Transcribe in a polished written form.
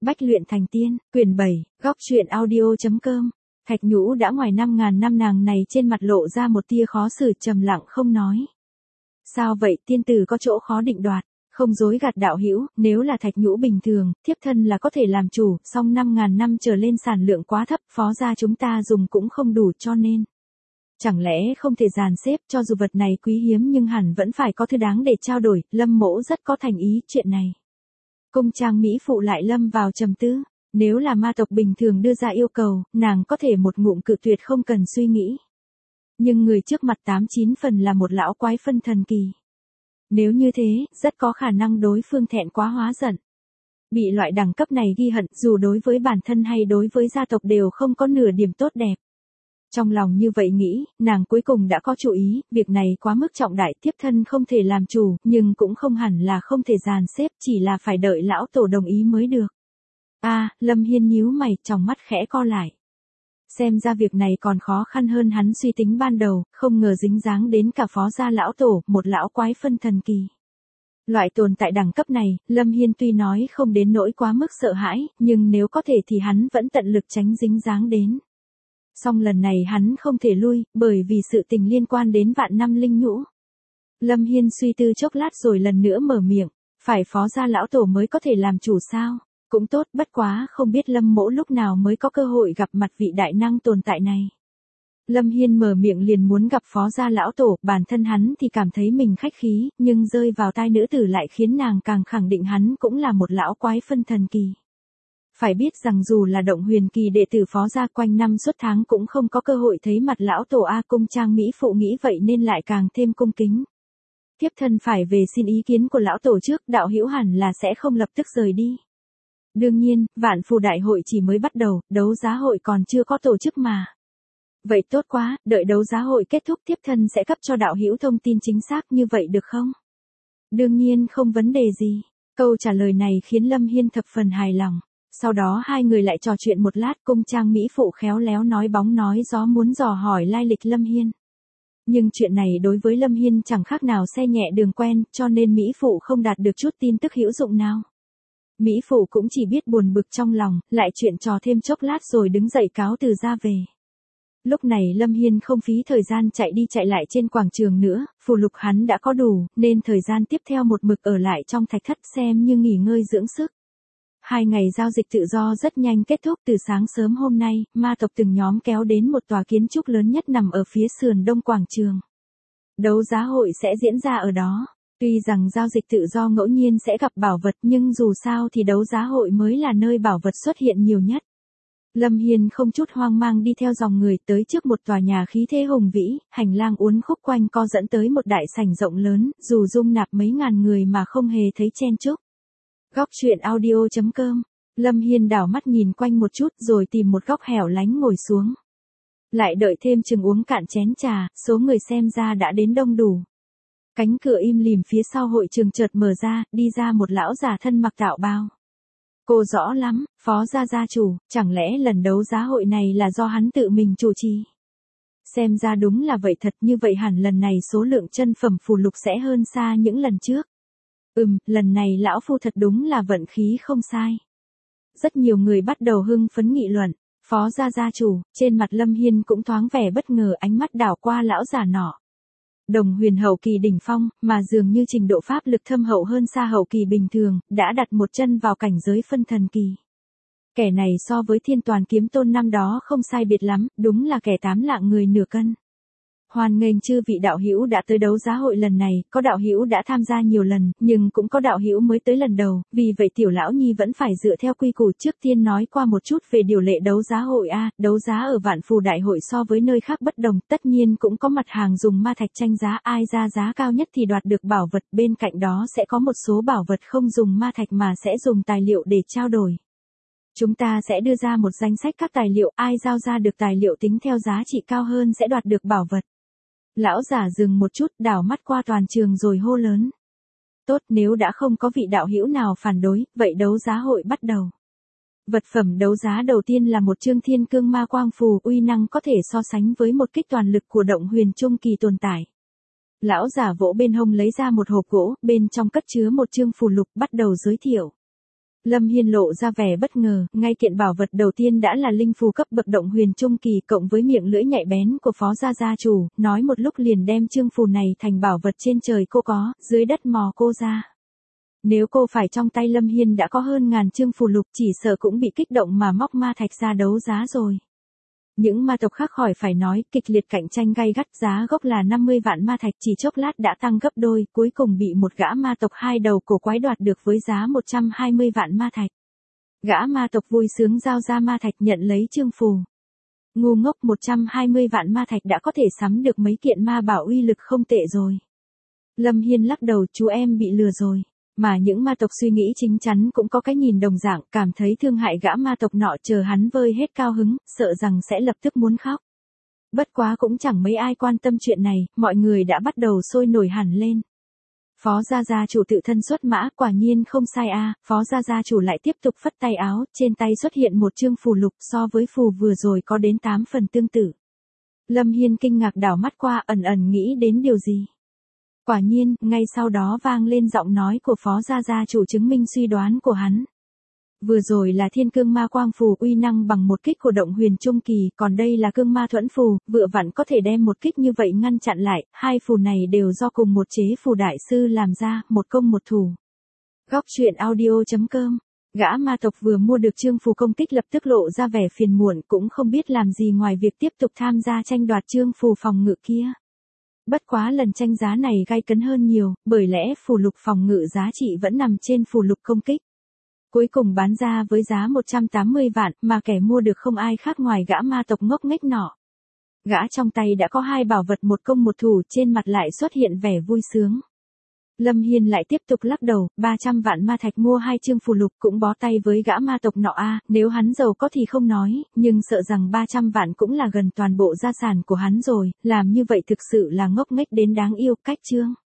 Bách luyện thành tiên, quyển 7, góc truyện audio.com. Thạch Nhũ đã ngoài 5.000 năm, nàng này trên mặt lộ ra một tia khó xử, trầm lặng không nói. Sao vậy, tiên tử có chỗ khó định đoạt, không dối gạt đạo hữu, nếu là Thạch Nhũ bình thường, thiếp thân là có thể làm chủ, song 5.000 năm trở lên sản lượng quá thấp, phó gia chúng ta dùng cũng không đủ, cho nên chẳng lẽ không thể dàn xếp, cho dù vật này quý hiếm nhưng hẳn vẫn phải có thứ đáng để trao đổi. Lâm mỗ rất có thành ý chuyện này. Cung trang mỹ phụ lại lâm vào trầm tư. Nếu là ma tộc bình thường đưa ra yêu cầu, nàng có thể một ngụm cự tuyệt không cần suy nghĩ. Nhưng người trước mặt 89 phần là một lão quái phân thần kỳ. Nếu như thế, rất có khả năng đối phương thẹn quá hóa giận. Bị loại đẳng cấp này ghi hận, dù đối với bản thân hay đối với gia tộc đều không có nửa điểm tốt đẹp. Trong lòng như vậy nghĩ, nàng cuối cùng đã có chủ ý, việc này quá mức trọng đại, thiếp thân không thể làm chủ, nhưng cũng không hẳn là không thể dàn xếp, chỉ là phải đợi lão tổ đồng ý mới được. Lâm Hiên nhíu mày, tròng mắt khẽ co lại. Xem ra việc này còn khó khăn hơn hắn suy tính ban đầu, không ngờ dính dáng đến cả phó gia lão tổ, một lão quái phân thần kỳ. Loại tồn tại đẳng cấp này, Lâm Hiên tuy nói không đến nỗi quá mức sợ hãi, nhưng nếu có thể thì hắn vẫn tận lực tránh dính dáng đến. Song lần này hắn không thể lui, bởi vì sự tình liên quan đến vạn năm linh nhũ. Lâm Hiên suy tư chốc lát rồi lần nữa mở miệng, phải phó gia lão tổ mới có thể làm chủ sao? Cũng tốt, bất quá không biết Lâm mỗ lúc nào mới có cơ hội gặp mặt vị đại năng tồn tại này. Lâm Hiên mở miệng liền muốn gặp phó gia lão tổ, bản thân hắn thì cảm thấy mình khách khí, nhưng rơi vào tai nữ tử lại khiến nàng càng khẳng định hắn cũng là một lão quái phân thần kỳ. Phải biết rằng dù là động huyền kỳ đệ tử phó gia quanh năm suốt tháng cũng không có cơ hội thấy mặt lão tổ. Cung trang mỹ phụ nghĩ vậy nên lại càng thêm cung kính. Thiếp thân phải về xin ý kiến của lão tổ trước, đạo hữu hẳn là sẽ không lập tức rời đi. Đương nhiên, vạn phù đại hội chỉ mới bắt đầu, đấu giá hội còn chưa có tổ chức mà. Vậy tốt quá, đợi đấu giá hội kết thúc thiếp thân sẽ cấp cho đạo hữu thông tin chính xác, như vậy được không? Đương nhiên không vấn đề gì. Câu trả lời này khiến Lâm Hiên thập phần hài lòng. Sau đó hai người lại trò chuyện một lát, cung trang mỹ phụ khéo léo nói bóng nói gió muốn dò hỏi lai lịch Lâm Hiên. Nhưng chuyện này đối với Lâm Hiên chẳng khác nào xe nhẹ đường quen, cho nên mỹ phụ không đạt được chút tin tức hữu dụng nào. Mỹ phụ cũng chỉ biết buồn bực trong lòng, lại chuyện trò thêm chốc lát rồi đứng dậy cáo từ ra về. Lúc này Lâm Hiên không phí thời gian chạy đi chạy lại trên quảng trường nữa, phù lục hắn đã có đủ, nên thời gian tiếp theo một mực ở lại trong thạch thất xem như nghỉ ngơi dưỡng sức. 2 ngày giao dịch tự do rất nhanh kết thúc. Từ sáng sớm hôm nay, ma tộc từng nhóm kéo đến một tòa kiến trúc lớn nhất nằm ở phía sườn đông quảng trường. Đấu giá hội sẽ diễn ra ở đó. Tuy rằng giao dịch tự do ngẫu nhiên sẽ gặp bảo vật nhưng dù sao thì đấu giá hội mới là nơi bảo vật xuất hiện nhiều nhất. Lâm Hiên không chút hoang mang đi theo dòng người tới trước một tòa nhà khí thế hùng vĩ, hành lang uốn khúc quanh co dẫn tới một đại sảnh rộng lớn, dù dung nạp mấy ngàn người mà không hề thấy chen chúc. Góc truyện audio.com. Lâm Hiên đảo mắt nhìn quanh một chút rồi tìm một góc hẻo lánh ngồi xuống. Lại đợi thêm chừng uống cạn chén trà, số người xem ra đã đến đông đủ. Cánh cửa im lìm phía sau hội trường chợt mở ra, đi ra một lão già thân mặc đạo bào. Cô rõ lắm, phó gia chủ, chẳng lẽ lần đấu giá hội này là do hắn tự mình chủ trì? Xem ra đúng là vậy thật, như vậy hẳn lần này số lượng chân phẩm phù lục sẽ hơn xa những lần trước. Lần này lão phu thật đúng là vận khí không sai. Rất nhiều người bắt đầu hưng phấn nghị luận, phó gia chủ, trên mặt Lâm Hiên cũng thoáng vẻ bất ngờ, ánh mắt đảo qua lão già nọ. Đồng huyền hậu kỳ đỉnh phong, mà dường như trình độ pháp lực thâm hậu hơn xa hậu kỳ bình thường, đã đặt một chân vào cảnh giới phân thần kỳ. Kẻ này so với Thiên Toàn Kiếm Tôn năm đó không sai biệt lắm, đúng là kẻ 8 lạng người nửa cân. Hoan nghênh chư vị đạo hữu đã tới đấu giá hội lần này, có đạo hữu đã tham gia nhiều lần, nhưng cũng có đạo hữu mới tới lần đầu, vì vậy tiểu lão nhi vẫn phải dựa theo quy củ. Trước tiên nói qua một chút về điều lệ đấu giá hội. Đấu giá ở Vạn Phù Đại hội so với nơi khác bất đồng, tất nhiên cũng có mặt hàng dùng ma thạch tranh giá, ai ra giá cao nhất thì đoạt được bảo vật, bên cạnh đó sẽ có một số bảo vật không dùng ma thạch mà sẽ dùng tài liệu để trao đổi. Chúng ta sẽ đưa ra một danh sách các tài liệu, ai giao ra được tài liệu tính theo giá trị cao hơn sẽ đoạt được bảo vật. Lão giả dừng một chút, đảo mắt qua toàn trường rồi hô lớn. Tốt, nếu đã không có vị đạo hữu nào phản đối, vậy đấu giá hội bắt đầu. Vật phẩm đấu giá đầu tiên là một chương Thiên Cương Ma Quang phù, uy năng có thể so sánh với một kích toàn lực của động huyền trung kỳ tồn tại. Lão giả vỗ bên hông lấy ra một hộp gỗ, bên trong cất chứa một chương phù lục, bắt đầu giới thiệu. Lâm Hiên lộ ra vẻ bất ngờ, ngay kiện bảo vật đầu tiên đã là linh phù cấp bậc động huyền trung kỳ cộng với miệng lưỡi nhạy bén của phó gia chủ, nói một lúc liền đem chương phù này thành bảo vật trên trời cô có, dưới đất mò cô ra. Nếu cô phải trong tay Lâm Hiên đã có hơn ngàn chương phù lục chỉ sợ cũng bị kích động mà móc ma thạch ra đấu giá rồi. Những ma tộc khác khỏi phải nói, kịch liệt cạnh tranh gay gắt, giá gốc là 50 vạn ma thạch chỉ chốc lát đã tăng gấp đôi, cuối cùng bị một gã ma tộc hai đầu cổ quái đoạt được với giá 120 vạn ma thạch. Gã ma tộc vui sướng giao ra ma thạch nhận lấy chương phù. Ngu ngốc, 120 vạn ma thạch đã có thể sắm được mấy kiện ma bảo uy lực không tệ rồi. Lâm Hiên lắc đầu, chú em bị lừa rồi. Mà những ma tộc suy nghĩ chính chắn cũng có cái nhìn đồng dạng, cảm thấy thương hại gã ma tộc nọ, chờ hắn vơi hết cao hứng, sợ rằng sẽ lập tức muốn khóc. Bất quá cũng chẳng mấy ai quan tâm chuyện này, mọi người đã bắt đầu sôi nổi hẳn lên. Phó gia chủ tự thân xuất mã, quả nhiên không sai a. Phó gia chủ lại tiếp tục phất tay áo, trên tay xuất hiện một chương phù lục so với phù vừa rồi có đến 8 phần tương tự. Lâm Hiên kinh ngạc đảo mắt qua, ẩn ẩn nghĩ đến điều gì. Quả nhiên, ngay sau đó vang lên giọng nói của phó gia chủ chứng minh suy đoán của hắn. Vừa rồi là thiên cương ma quang phù uy năng bằng một kích của động huyền trung kỳ, còn đây là cương ma thuẫn phù, vừa vặn có thể đem một kích như vậy ngăn chặn lại, hai phù này đều do cùng một chế phù đại sư làm ra, một công một thủ. Góc truyện audio.com. Gã ma tộc vừa mua được chương phù công kích lập tức lộ ra vẻ phiền muộn, cũng không biết làm gì ngoài việc tiếp tục tham gia tranh đoạt chương phù phòng ngự kia. Bất quá lần tranh giá này gay cấn hơn nhiều, bởi lẽ phù lục phòng ngự giá trị vẫn nằm trên phù lục công kích. Cuối cùng bán ra với giá 180 vạn, mà kẻ mua được không ai khác ngoài gã ma tộc ngốc nghếch nọ. Gã trong tay đã có hai bảo vật một công một thủ, trên mặt lại xuất hiện vẻ vui sướng. Lâm Hiên lại tiếp tục lắc đầu, 300 vạn ma thạch mua hai chương phù lục cũng bó tay với gã ma tộc nọ a. Nếu hắn giàu có thì không nói, nhưng sợ rằng 300 vạn cũng là gần toàn bộ gia sản của hắn rồi, làm như vậy thực sự là ngốc nghếch đến đáng yêu. Cách chương.